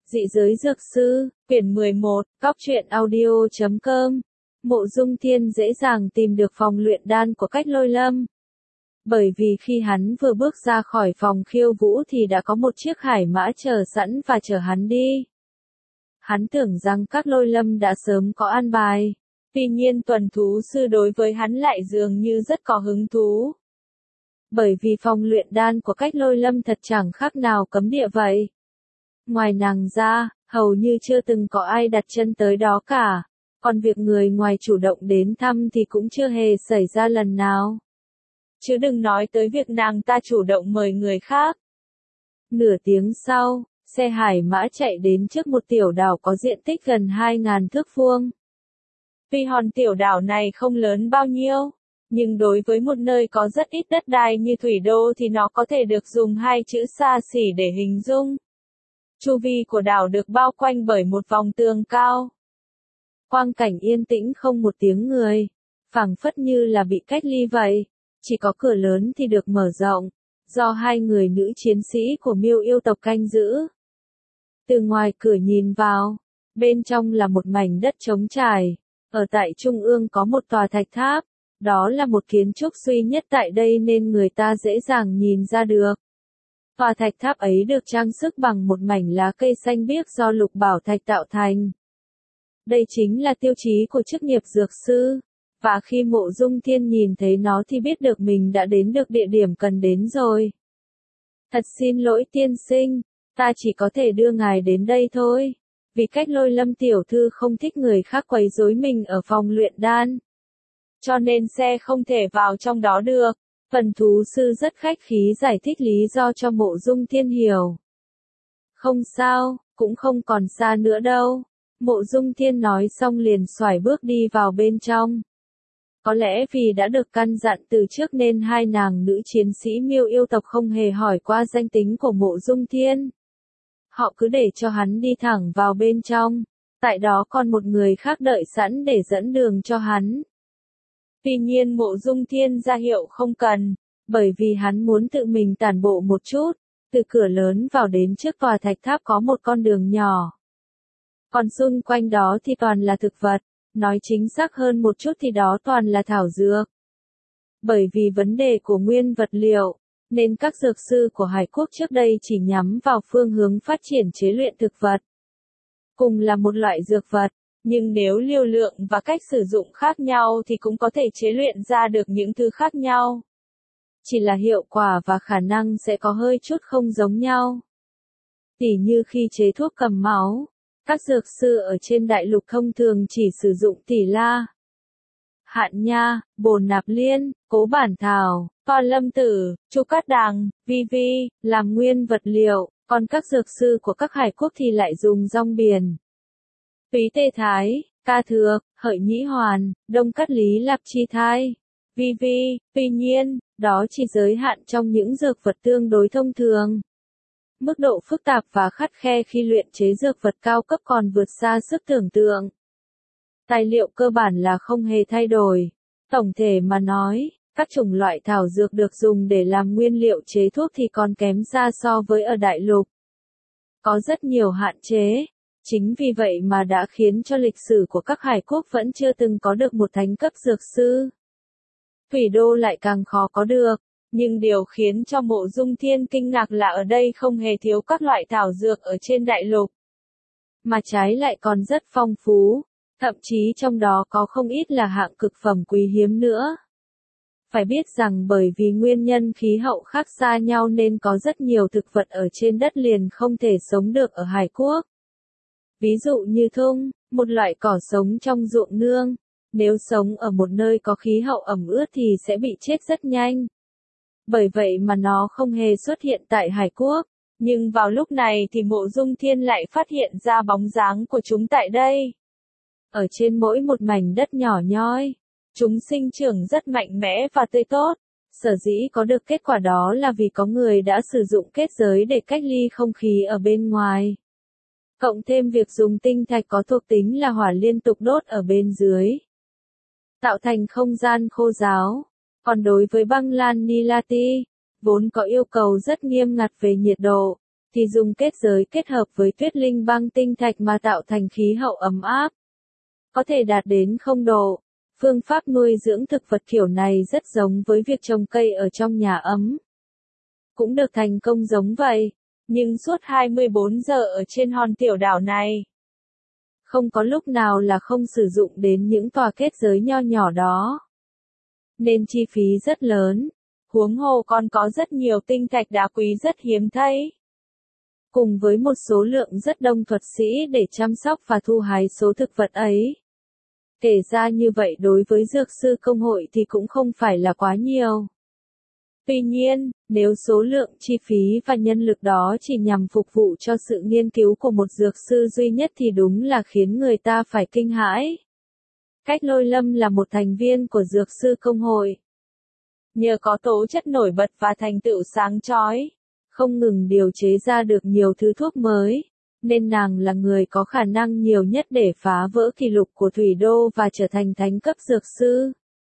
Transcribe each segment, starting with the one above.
Dị giới dược sư, quyển 11, Cóc truyện audio.com. Mộ Dung Thiên dễ dàng tìm được phòng luyện đan của Cách Lôi Lâm. Bởi vì khi hắn vừa bước ra khỏi phòng khiêu vũ thì đã có một chiếc hải mã chờ sẵn và chở hắn đi. Hắn tưởng rằng Cách Lôi Lâm đã sớm có an bài. Tuy nhiên tuần thú sư đối với hắn lại dường như rất có hứng thú. Bởi vì phòng luyện đan của Cách Lôi Lâm thật chẳng khác nào cấm địa vậy. Ngoài nàng ra, hầu như chưa từng có ai đặt chân tới đó cả. Còn việc người ngoài chủ động đến thăm thì cũng chưa hề xảy ra lần nào. Chứ đừng nói tới việc nàng ta chủ động mời người khác. Nửa tiếng sau, xe hải mã chạy đến trước một tiểu đảo có diện tích gần 2.000 thước vuông. Tuy hòn tiểu đảo này không lớn bao nhiêu, nhưng đối với một nơi có rất ít đất đai như Thủy Đô thì nó có thể được dùng hai chữ xa xỉ để hình dung. Chu vi của đảo được bao quanh bởi một vòng tường cao. Quang cảnh yên tĩnh không một tiếng người, phảng phất như là bị cách ly vậy. Chỉ có cửa lớn thì được mở rộng, do hai người nữ chiến sĩ của Miêu yêu tộc canh giữ. Từ ngoài cửa nhìn vào, bên trong là một mảnh đất trống trải. Ở tại trung ương có một tòa thạch tháp, đó là một kiến trúc duy nhất tại đây nên người ta dễ dàng nhìn ra được. Tòa thạch tháp ấy được trang sức bằng một mảnh lá cây xanh biếc do lục bảo thạch tạo thành. Đây chính là tiêu chí của chức nghiệp dược sư, và khi Mộ Dung Thiên nhìn thấy nó thì biết được mình đã đến được địa điểm cần đến rồi. Thật xin lỗi tiên sinh, ta chỉ có thể đưa ngài đến đây thôi, vì Cách Lôi Lâm tiểu thư không thích người khác quấy rối mình ở phòng luyện đan. Cho nên xe không thể vào trong đó được. Phần thú sư rất khách khí giải thích lý do cho Mộ Dung Thiên hiểu. Không sao, cũng không còn xa nữa đâu. Mộ Dung Thiên nói xong liền xoải bước đi vào bên trong. Có lẽ vì đã được căn dặn từ trước nên hai nàng nữ chiến sĩ Miêu yêu tộc không hề hỏi qua danh tính của Mộ Dung Thiên. Họ cứ để cho hắn đi thẳng vào bên trong. Tại đó còn một người khác đợi sẵn để dẫn đường cho hắn. Tuy nhiên Mộ Dung Thiên ra hiệu không cần, bởi vì hắn muốn tự mình tản bộ một chút. Từ cửa lớn vào đến trước tòa thạch tháp có một con đường nhỏ. Còn xung quanh đó thì toàn là thực vật, nói chính xác hơn một chút thì đó toàn là thảo dược. Bởi vì vấn đề của nguyên vật liệu, nên các dược sư của Hải Quốc trước đây chỉ nhắm vào phương hướng phát triển chế luyện thực vật. Cùng là một loại dược vật, nhưng nếu liều lượng và cách sử dụng khác nhau thì cũng có thể chế luyện ra được những thứ khác nhau. Chỉ là hiệu quả và khả năng sẽ có hơi chút không giống nhau. Tỉ như khi chế thuốc cầm máu, các dược sư ở trên đại lục thông thường chỉ sử dụng tỷ la, hạn nha, bồn nạp liên, cố bản thảo, con lâm tử, chu cát đằng, vi vi, làm nguyên vật liệu, còn các dược sư của các hải quốc thì lại dùng rong biển, túy tê thái, ca thược, hợi nhĩ hoàn, đông cát lý lạp chi thai, vi vi. Tuy nhiên, đó chỉ giới hạn trong những dược vật tương đối thông thường. Mức độ phức tạp và khắt khe khi luyện chế dược vật cao cấp còn vượt xa sức tưởng tượng. Tài liệu cơ bản là không hề thay đổi. Tổng thể mà nói, các chủng loại thảo dược được dùng để làm nguyên liệu chế thuốc thì còn kém xa so với ở đại lục. Có rất nhiều hạn chế. Chính vì vậy mà đã khiến cho lịch sử của các hải quốc vẫn chưa từng có được một thánh cấp dược sư. Thủy Đô lại càng khó có được. Nhưng điều khiến cho Mộ Dung Thiên kinh ngạc là ở đây không hề thiếu các loại thảo dược ở trên đại lục. Mà trái lại còn rất phong phú, thậm chí trong đó có không ít là hạng cực phẩm quý hiếm nữa. Phải biết rằng bởi vì nguyên nhân khí hậu khác xa nhau nên có rất nhiều thực vật ở trên đất liền không thể sống được ở Hải Quốc. Ví dụ như thung, một loại cỏ sống trong ruộng nương, nếu sống ở một nơi có khí hậu ẩm ướt thì sẽ bị chết rất nhanh. Bởi vậy mà nó không hề xuất hiện tại Hải Quốc, nhưng vào lúc này thì Mộ Dung Thiên lại phát hiện ra bóng dáng của chúng tại đây. Ở trên mỗi một mảnh đất nhỏ nhoi, chúng sinh trưởng rất mạnh mẽ và tươi tốt. Sở dĩ có được kết quả đó là vì có người đã sử dụng kết giới để cách ly không khí ở bên ngoài. Cộng thêm việc dùng tinh thạch có thuộc tính là hỏa liên tục đốt ở bên dưới, tạo thành không gian khô ráo. Còn đối với băng lan Nilati, vốn có yêu cầu rất nghiêm ngặt về nhiệt độ, thì dùng kết giới kết hợp với tuyết linh băng tinh thạch mà tạo thành khí hậu ấm áp. Có thể đạt đến 0 độ. Phương pháp nuôi dưỡng thực vật kiểu này rất giống với việc trồng cây ở trong nhà ấm. Cũng được thành công giống vậy, nhưng suốt 24 giờ ở trên hòn tiểu đảo này, không có lúc nào là không sử dụng đến những tòa kết giới nho nhỏ đó. Nên chi phí rất lớn, huống hồ còn có rất nhiều tinh thạch đá quý rất hiếm thấy. Cùng với một số lượng rất đông thuật sĩ để chăm sóc và thu hái số thực vật ấy. Kể ra như vậy đối với dược sư công hội thì cũng không phải là quá nhiều. Tuy nhiên, nếu số lượng chi phí và nhân lực đó chỉ nhằm phục vụ cho sự nghiên cứu của một dược sư duy nhất thì đúng là khiến người ta phải kinh hãi. Cách Lôi Lâm là một thành viên của dược sư công hội. Nhờ có tố chất nổi bật và thành tựu sáng chói, không ngừng điều chế ra được nhiều thứ thuốc mới, nên nàng là người có khả năng nhiều nhất để phá vỡ kỷ lục của Thủy Đô và trở thành thánh cấp dược sư.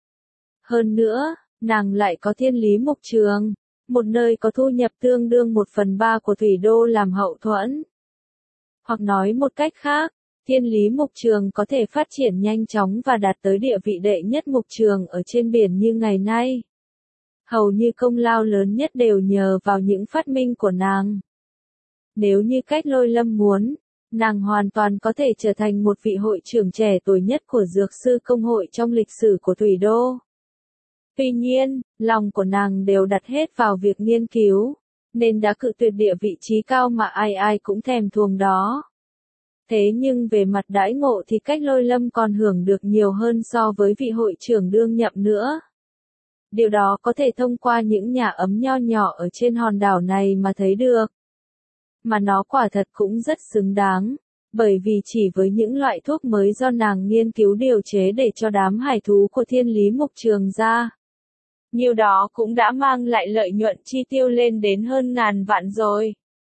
Hơn nữa, nàng lại có Thiên Lý Mục Trường, một nơi có thu nhập tương đương 1/3 của Thủy Đô làm hậu thuẫn. Hoặc nói một cách khác, Thiên Lý Mục Trường có thể phát triển nhanh chóng và đạt tới địa vị đệ nhất mục trường ở trên biển như ngày nay. Hầu như công lao lớn nhất đều nhờ vào những phát minh của nàng. Nếu như Cách Lôi Lâm muốn, nàng hoàn toàn có thể trở thành một vị hội trưởng trẻ tuổi nhất của dược sư công hội trong lịch sử của Thủy Đô. Tuy nhiên, lòng của nàng đều đặt hết vào việc nghiên cứu, nên đã cự tuyệt địa vị trí cao mà ai ai cũng thèm thuồng đó. Thế nhưng về mặt đãi ngộ thì Cách Lôi Lâm còn hưởng được nhiều hơn so với vị hội trưởng đương nhậm nữa. Điều đó có thể thông qua những nhà ấm nho nhỏ ở trên hòn đảo này mà thấy được. Mà nó quả thật cũng rất xứng đáng, bởi vì chỉ với những loại thuốc mới do nàng nghiên cứu điều chế để cho đám hải thú của Thiên Lý Mục Trường ra. Nhiều đó cũng đã mang lại lợi nhuận chi tiêu lên đến hơn 1000 vạn rồi.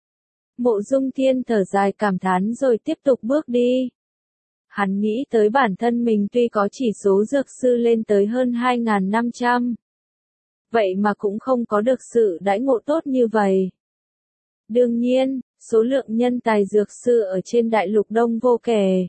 Mộ Dung Thiên thở dài cảm thán rồi tiếp tục bước đi. Hắn nghĩ tới bản thân mình tuy có chỉ số dược sư lên tới hơn 2500. Vậy mà cũng không có được sự đãi ngộ tốt như vậy. Đương nhiên, số lượng nhân tài dược sư ở trên đại lục đông vô kể.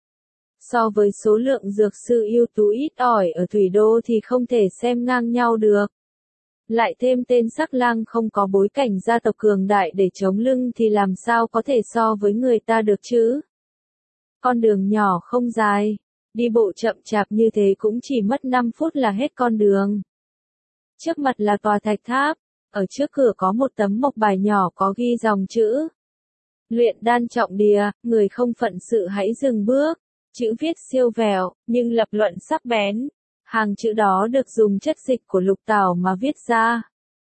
So với số lượng dược sư ưu tú ít ỏi ở Thủy Đô thì không thể xem ngang nhau được. Lại thêm tên Sắc Lang không có bối cảnh gia tộc cường đại để chống lưng thì làm sao có thể so với người ta được chứ? Con đường nhỏ không dài, đi bộ chậm chạp như thế cũng chỉ mất 5 phút là hết con đường. Trước mặt là tòa thạch tháp, ở trước cửa có một tấm mộc bài nhỏ có ghi dòng chữ. Luyện đan trọng địa, người không phận sự hãy dừng bước. Chữ viết siêu vẹo, nhưng lập luận sắc bén. Hàng chữ đó được dùng chất dịch của lục tảo mà viết ra.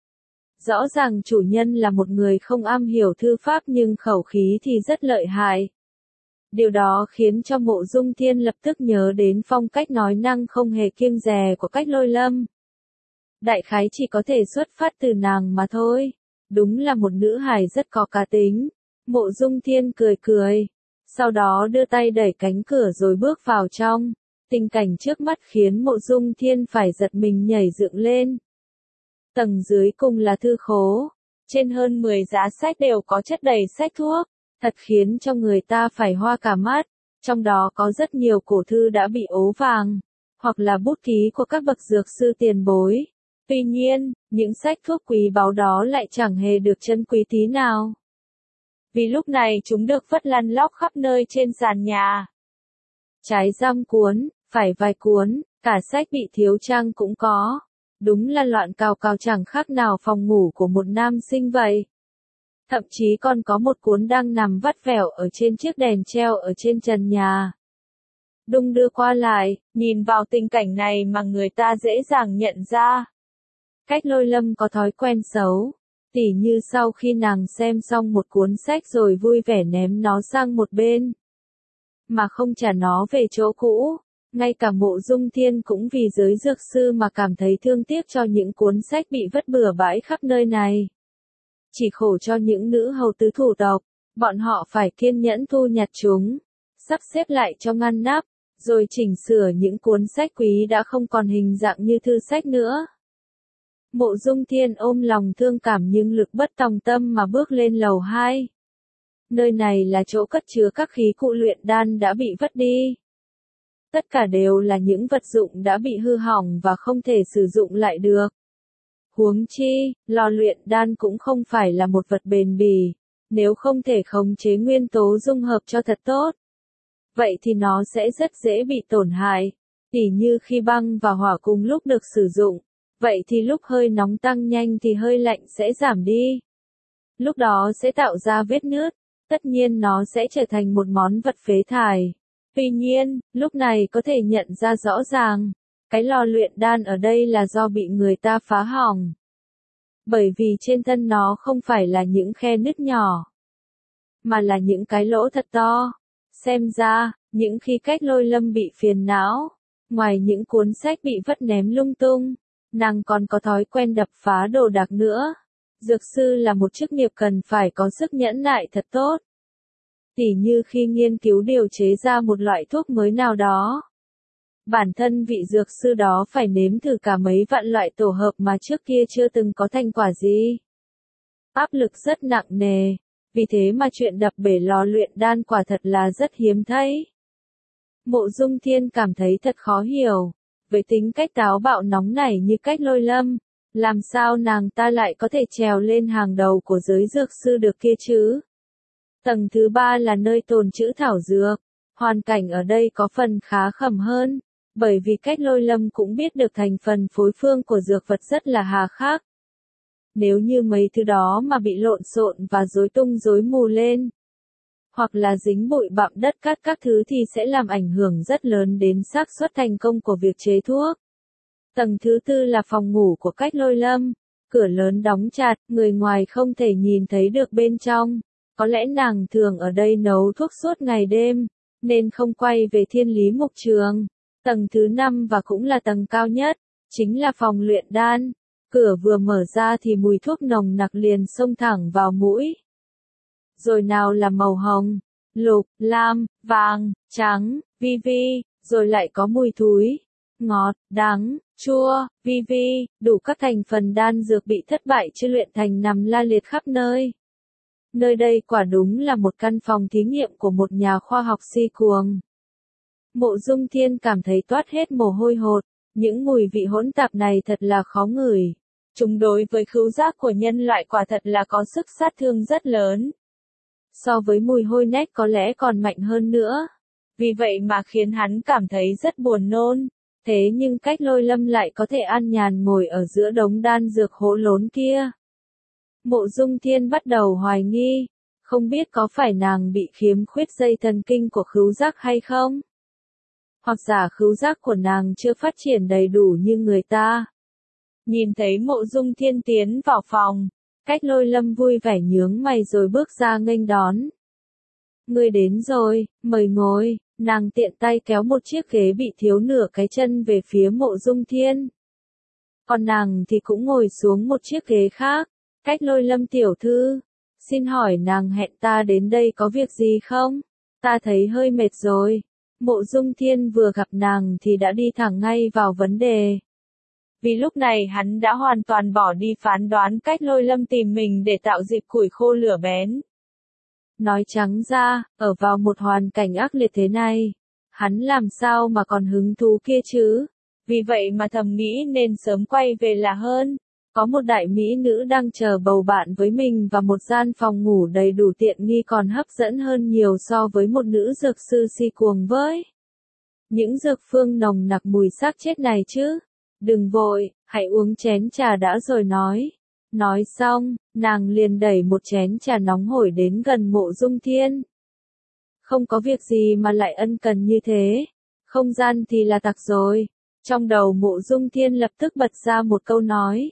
Rõ ràng chủ nhân là một người không am hiểu thư pháp nhưng khẩu khí thì rất lợi hại. Điều đó khiến cho Mộ Dung Thiên lập tức nhớ đến phong cách nói năng không hề kiêng dè của Cách Lôi Lâm. Đại khái chỉ có thể xuất phát từ nàng mà thôi. Đúng là một nữ hài rất có cá tính. Mộ Dung Thiên cười cười. Sau đó đưa tay đẩy cánh cửa rồi bước vào trong. Tình cảnh trước mắt khiến Mộ Dung Thiên phải giật mình nhảy dựng lên. Tầng dưới cùng là thư khố. Trên hơn 10 giá sách đều có chất đầy sách thuốc. Thật khiến cho người ta phải hoa cả mắt. Trong đó có rất nhiều cổ thư đã bị ố vàng. Hoặc là bút ký của các bậc dược sư tiền bối. Tuy nhiên, những sách thuốc quý báu đó lại chẳng hề được trân quý tí nào. Vì lúc này chúng được vất lăn lóc khắp nơi trên sàn nhà. Trái 5 cuốn, phải vài cuốn, cả sách bị thiếu trang cũng có. Đúng là loạn cào cào chẳng khác nào phòng ngủ của một nam sinh vậy. Thậm chí còn có một cuốn đang nằm vắt vẻo ở trên chiếc đèn treo ở trên trần nhà. Đung đưa qua lại, nhìn vào tình cảnh này mà người ta dễ dàng nhận ra. Cách Lôi Lâm có thói quen xấu. Tỉ như sau khi nàng xem xong một cuốn sách rồi vui vẻ ném nó sang một bên. Mà không trả nó về chỗ cũ. Ngay cả Mộ Dung Thiên cũng vì giới dược sư mà cảm thấy thương tiếc cho những cuốn sách bị vứt bừa bãi khắp nơi này. Chỉ khổ cho những nữ hầu tứ thủ tộc, bọn họ phải kiên nhẫn thu nhặt chúng, sắp xếp lại cho ngăn nắp, rồi chỉnh sửa những cuốn sách quý đã không còn hình dạng như thư sách nữa. Mộ Dung Thiên ôm lòng thương cảm nhưng lực bất tòng tâm mà bước lên lầu 2. Nơi này là chỗ cất chứa các khí cụ luyện đan đã bị vứt đi. Tất cả đều là những vật dụng đã bị hư hỏng và không thể sử dụng lại được. Huống chi, lò luyện đan cũng không phải là một vật bền bỉ, nếu không thể khống chế nguyên tố dung hợp cho thật tốt. Vậy thì nó sẽ rất dễ bị tổn hại, tỉ như khi băng và hỏa cùng lúc được sử dụng. Vậy thì lúc hơi nóng tăng nhanh thì hơi lạnh sẽ giảm đi. Lúc đó sẽ tạo ra vết nứt, tất nhiên nó sẽ trở thành một món vật phế thải. Tuy nhiên, lúc này có thể nhận ra rõ ràng, cái lò luyện đan ở đây là do bị người ta phá hỏng. Bởi vì trên thân nó không phải là những khe nứt nhỏ, mà là những cái lỗ thật to. Xem ra, những khi Cách Lôi Lâm bị phiền não, ngoài những cuốn sách bị vứt ném lung tung, nàng còn có thói quen đập phá đồ đạc nữa. Dược sư là một chức nghiệp cần phải có sức nhẫn nại thật tốt. Tỉ như khi nghiên cứu điều chế ra một loại thuốc mới nào đó. Bản thân vị dược sư đó phải nếm thử cả mấy vạn loại tổ hợp mà trước kia chưa từng có thành quả gì. Áp lực rất nặng nề, vì thế mà chuyện đập bể lò luyện đan quả thật là rất hiếm thấy. Mộ Dung Thiên cảm thấy thật khó hiểu, với tính cách táo bạo nóng nảy như Cách Lôi Lâm, làm sao nàng ta lại có thể trèo lên hàng đầu của giới dược sư được kia chứ? Tầng thứ 3 là nơi tồn trữ thảo dược, hoàn cảnh ở đây có phần khá khẩm hơn, bởi vì Cách Lôi Lâm cũng biết được thành phần phối phương của dược vật rất là hà khắc. Nếu như mấy thứ đó mà bị lộn xộn và rối tung rối mù lên, hoặc là dính bụi bặm đất cát các thứ thì sẽ làm ảnh hưởng rất lớn đến xác suất thành công của việc chế thuốc. Tầng thứ 4 là phòng ngủ của Cách Lôi Lâm, cửa lớn đóng chặt, người ngoài không thể nhìn thấy được bên trong. Có lẽ nàng thường ở đây nấu thuốc suốt ngày đêm, nên không quay về Thiên Lý Mục Trường. Tầng thứ 5 và cũng là tầng cao nhất, chính là phòng luyện đan. Cửa vừa mở ra thì mùi thuốc nồng nặc liền xông thẳng vào mũi. Rồi nào là màu hồng, lục, lam, vàng, trắng, vi vi, rồi lại có mùi thúi, ngọt, đắng, chua, vi vi, đủ các thành phần đan dược bị thất bại chưa luyện thành nằm la liệt khắp nơi. Nơi đây quả đúng là một căn phòng thí nghiệm của một nhà khoa học si cuồng. Mộ Dung Thiên cảm thấy toát hết mồ hôi hột, những mùi vị hỗn tạp này thật là khó ngửi. Chúng đối với khứu giác của nhân loại quả thật là có sức sát thương rất lớn. So với mùi hôi nách có lẽ còn mạnh hơn nữa. Vì vậy mà khiến hắn cảm thấy rất buồn nôn. Thế nhưng Cách Lôi Lâm lại có thể an nhàn ngồi ở giữa đống đan dược hỗn lốn kia. Mộ Dung Thiên bắt đầu hoài nghi, không biết có phải nàng bị khiếm khuyết dây thần kinh của khứu giác hay không? Hoặc giả khứu giác của nàng chưa phát triển đầy đủ như người ta. Nhìn thấy Mộ Dung Thiên tiến vào phòng, Cách Lôi Lâm vui vẻ nhướng mày rồi bước ra nghênh đón. Ngươi đến rồi, mời ngồi, nàng tiện tay kéo một chiếc ghế bị thiếu nửa cái chân về phía Mộ Dung Thiên. Còn nàng thì cũng ngồi xuống một chiếc ghế khác. Cách Lôi Lâm tiểu thư, xin hỏi nàng hẹn ta đến đây có việc gì không? Ta thấy hơi mệt rồi. Mộ Dung Thiên vừa gặp nàng thì đã đi thẳng ngay vào vấn đề. Vì lúc này hắn đã hoàn toàn bỏ đi phán đoán Cách Lôi Lâm tìm mình để tạo dịp củi khô lửa bén. Nói trắng ra, ở vào một hoàn cảnh ác liệt thế này, hắn làm sao mà còn hứng thú kia chứ? Vì vậy mà thầm nghĩ nên sớm quay về là hơn. Có một đại mỹ nữ đang chờ bầu bạn với mình và một gian phòng ngủ đầy đủ tiện nghi còn hấp dẫn hơn nhiều so với một nữ dược sư si cuồng với những dược phương nồng nặc mùi xác chết này chứ. Đừng vội, hãy uống chén trà đã rồi nói. Nói xong, nàng liền đẩy một chén trà nóng hổi đến gần Mộ Dung Thiên. Không có việc gì mà lại ân cần như thế. Không gian thì là tặc rồi. Trong đầu Mộ Dung Thiên lập tức bật ra một câu nói.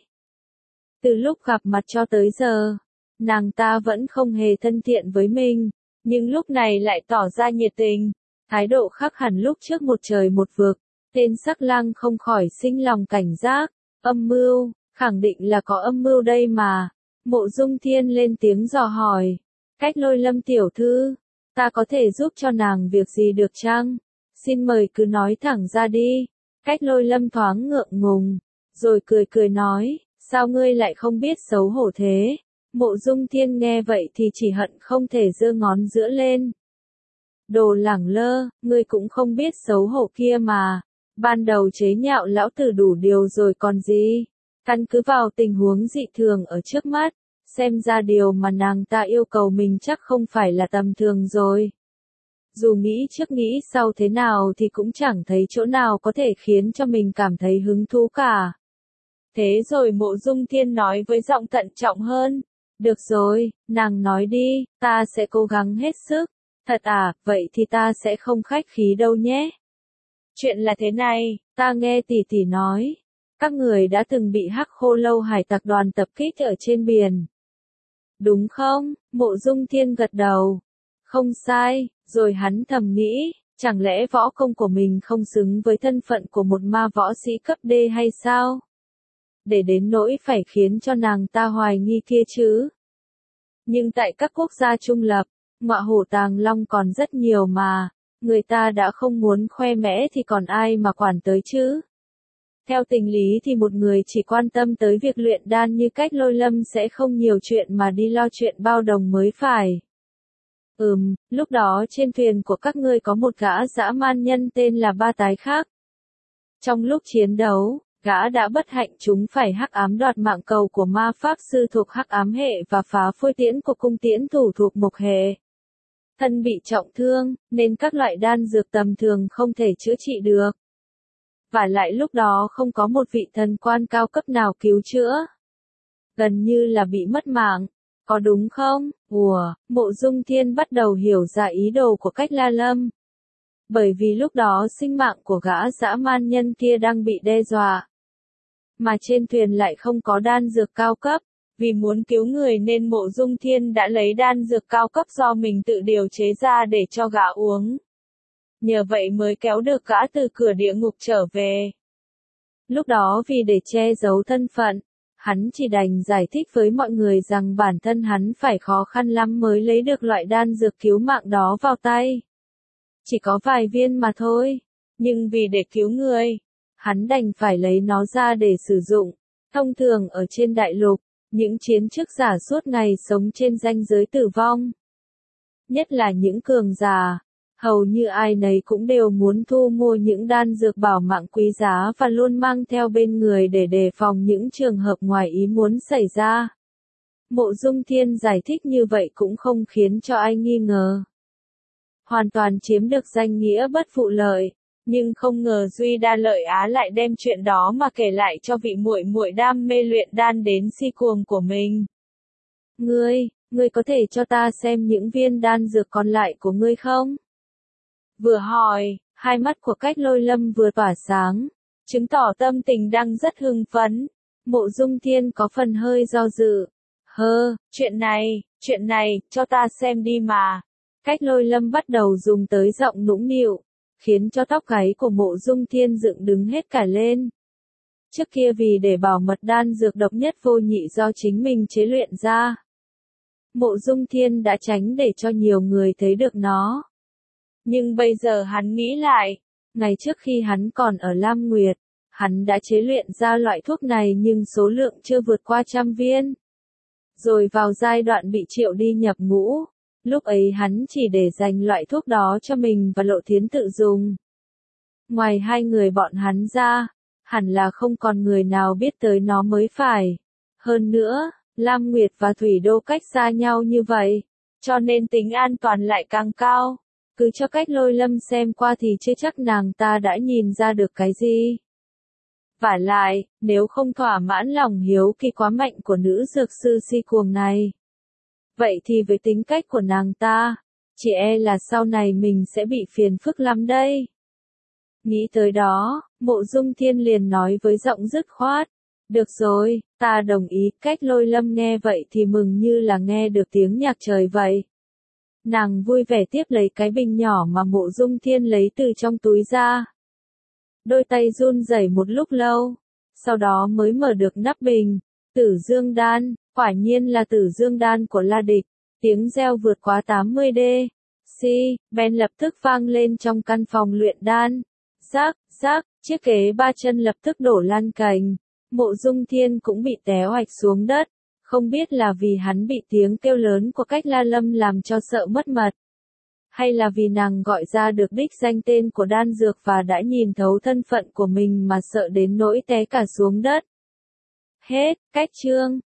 Từ lúc gặp mặt cho tới giờ, nàng ta vẫn không hề thân thiện với mình, nhưng lúc này lại tỏ ra nhiệt tình, thái độ khác hẳn lúc trước một trời một vực. Tên Sắc Lang không khỏi sinh lòng cảnh giác, âm mưu, khẳng định là có âm mưu đây mà. Mộ Dung Thiên lên tiếng dò hỏi, Cách Lôi Lâm tiểu thư, ta có thể giúp cho nàng việc gì được chăng? Xin mời cứ nói thẳng ra đi. Cách Lôi Lâm thoáng ngượng ngùng, rồi cười cười nói. Sao ngươi lại không biết xấu hổ thế? Mộ Dung Thiên nghe vậy thì chỉ hận không thể giơ ngón giữa lên. Đồ lẳng lơ, ngươi cũng không biết xấu hổ kia mà. Ban đầu chế nhạo lão tử đủ điều rồi còn gì. Căn cứ vào tình huống dị thường ở trước mắt, xem ra điều mà nàng ta yêu cầu mình chắc không phải là tầm thường rồi. Dù nghĩ trước nghĩ sau thế nào thì cũng chẳng thấy chỗ nào có thể khiến cho mình cảm thấy hứng thú cả. Thế rồi Mộ Dung Thiên nói với giọng thận trọng hơn. Được rồi, nàng nói đi, ta sẽ cố gắng hết sức. Thật à, vậy thì ta sẽ không khách khí đâu nhé. Chuyện là thế này, ta nghe tỷ tỷ nói. Các người đã từng bị Hắc Khô Lâu hải tặc đoàn tập kích ở trên biển. Đúng không? Mộ Dung Thiên gật đầu. Không sai, rồi hắn thầm nghĩ, chẳng lẽ võ công của mình không xứng với thân phận của một ma võ sĩ cấp D hay sao? Để đến nỗi phải khiến cho nàng ta hoài nghi kia chứ. Nhưng tại các quốc gia trung lập, ngọa hổ tàng long còn rất nhiều mà, người ta đã không muốn khoe mẽ thì còn ai mà quản tới chứ. Theo tình lý thì một người chỉ quan tâm tới việc luyện đan như Cách Lôi Lâm sẽ không nhiều chuyện mà đi lo chuyện bao đồng mới phải. Lúc đó trên thuyền của các ngươi có một gã dã man nhân tên là Ba Tái Khác. Trong lúc chiến đấu, gã đã bất hạnh trúng phải hắc ám đoạt mạng cầu của ma pháp sư thuộc hắc ám hệ và phá phôi tiễn của cung tiễn thủ thuộc mộc hệ. Thân bị trọng thương, nên các loại đan dược tầm thường không thể chữa trị được. Và lại lúc đó không có một vị thần quan cao cấp nào cứu chữa. Gần như là bị mất mạng. Có đúng không? Mộ Dung Thiên bắt đầu hiểu ra ý đồ của Cách La Lâm. Bởi vì lúc đó sinh mạng của gã dã man nhân kia đang bị đe dọa. Mà trên thuyền lại không có đan dược cao cấp. Vì muốn cứu người nên Mộ Dung Thiên đã lấy đan dược cao cấp do mình tự điều chế ra để cho gã uống. Nhờ vậy mới kéo được gã từ cửa địa ngục trở về. Lúc đó vì để che giấu thân phận, hắn chỉ đành giải thích với mọi người rằng bản thân hắn phải khó khăn lắm mới lấy được loại đan dược cứu mạng đó vào tay. Chỉ có vài viên mà thôi, nhưng vì để cứu người, hắn đành phải lấy nó ra để sử dụng. Thông thường ở trên đại lục, những chiến chức giả suốt ngày sống trên ranh giới tử vong. Nhất là những cường giả, hầu như ai nấy cũng đều muốn thu mua những đan dược bảo mạng quý giá và luôn mang theo bên người để đề phòng những trường hợp ngoài ý muốn xảy ra. Mộ Dung Thiên giải thích như vậy cũng không khiến cho ai nghi ngờ. Hoàn toàn chiếm được danh nghĩa bất phụ lợi, nhưng không ngờ Duy Đa Lợi Á lại đem chuyện đó mà kể lại cho vị muội muội đam mê luyện đan đến si cuồng của mình. Ngươi có thể cho ta xem những viên đan dược còn lại của ngươi không? Vừa hỏi, hai mắt của Cách Lôi Lâm vừa tỏa sáng, chứng tỏ tâm tình đang rất hưng phấn. Mộ Dung Thiên có phần hơi do dự. Chuyện này, cho ta xem đi mà. Cách Lôi Lâm bắt đầu dùng tới giọng nũng nịu, khiến cho tóc gáy của Mộ Dung Thiên dựng đứng hết cả lên. Trước kia vì để bảo mật đan dược độc nhất vô nhị do chính mình chế luyện ra, Mộ Dung Thiên đã tránh để cho nhiều người thấy được nó. Nhưng bây giờ hắn nghĩ lại, ngày trước khi hắn còn ở Lam Nguyệt, hắn đã chế luyện ra loại thuốc này nhưng số lượng chưa vượt qua 100 viên. Rồi vào giai đoạn bị triệu đi nhập ngũ, lúc ấy hắn chỉ để dành loại thuốc đó cho mình và Lộ Thiến tự dùng. Ngoài hai người bọn hắn ra, hẳn là không còn người nào biết tới nó mới phải. Hơn nữa, Lam Nguyệt và Thủy Đô cách xa nhau như vậy, cho nên tính an toàn lại càng cao. Cứ cho Cách Lôi Lâm xem qua thì chưa chắc nàng ta đã nhìn ra được cái gì. Vả lại, nếu không thỏa mãn lòng hiếu kỳ quá mạnh của nữ dược sư si cuồng này, vậy thì với tính cách của nàng ta, chỉ e là sau này mình sẽ bị phiền phức lắm đây. Nghĩ tới đó, Mộ Dung Thiên liền nói với giọng dứt khoát. Được rồi, ta đồng ý. Cách Lôi Lâm nghe vậy thì mừng như là nghe được tiếng nhạc trời vậy. Nàng vui vẻ tiếp lấy cái bình nhỏ mà Mộ Dung Thiên lấy từ trong túi ra. Đôi tay run rẩy một lúc lâu, sau đó mới mở được nắp bình. Tử Dương Đan, quả nhiên là Tử Dương Đan của La Địch. Tiếng reo vượt quá 80 Ben lập tức vang lên trong căn phòng luyện đan. Rác, chiếc ghế ba chân lập tức đổ lăn cành. Mộ Dung Thiên cũng bị té oạch xuống đất. Không biết là vì hắn bị tiếng kêu lớn của Cách La Lâm làm cho sợ mất mật, hay là vì nàng gọi ra được đích danh tên của đan dược và đã nhìn thấu thân phận của mình mà sợ đến nỗi té cả xuống đất. Hết, cách chương.